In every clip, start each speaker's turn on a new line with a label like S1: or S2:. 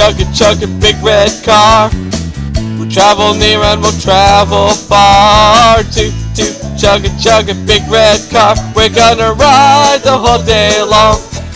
S1: chugga, big red car. We'll travel near and we'll travel far. Toot, toot, chugga, big red car. We're gonna ride the whole day long.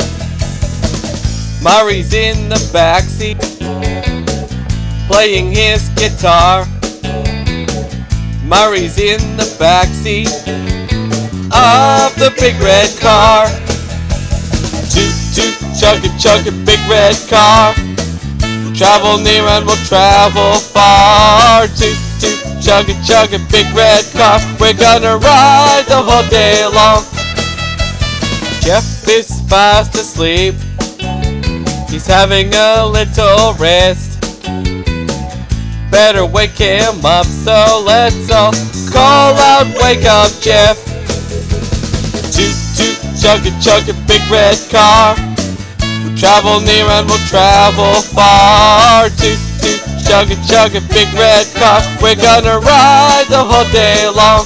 S1: Murray's in the backseat, playing his guitar. Murray's in the backseat of the big red car. Toot, toot, chugga, big red car. We'll travel near and we'll travel far. Toot, toot, chugga, big red car. We're gonna ride the whole day long. Jeff is fast asleep, he's having a little rest. Better wake him up, so let's all call out, wake up Jeff. Toot, toot, chugga, big red car. We'll travel near and we'll travel far. Toot, toot, chugga, big red car. We're gonna ride the whole day long.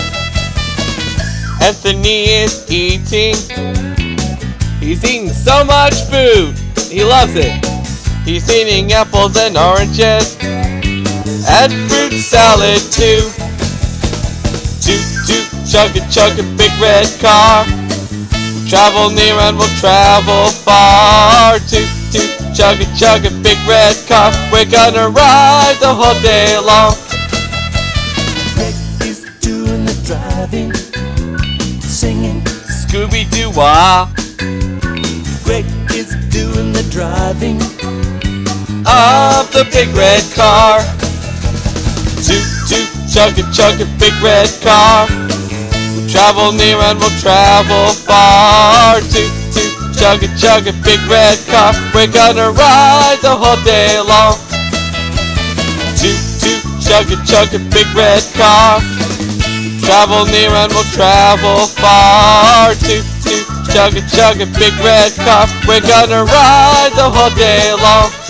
S1: Anthony is eating, he's eating so much food, he loves it. He's eating apples and oranges and fruit salad too. Toot, toot, chugga, big red car. We'll travel near and we'll travel far. Toot, toot, chugga, big red car. We're gonna ride the whole day long.
S2: Greg is doing the driving, singing
S1: Scooby-Doo-wah.
S2: Greg is doing the driving
S1: of the big red car. Toot, toot, chugga, big red car. We'll travel near and we'll travel far. Toot, toot, chugga, big red car. We're gonna ride the whole day long. Toot, toot, chugga, big red car. Travel near and we'll travel far. Toot, toot, chugga, big red car. We're gonna ride the whole day long.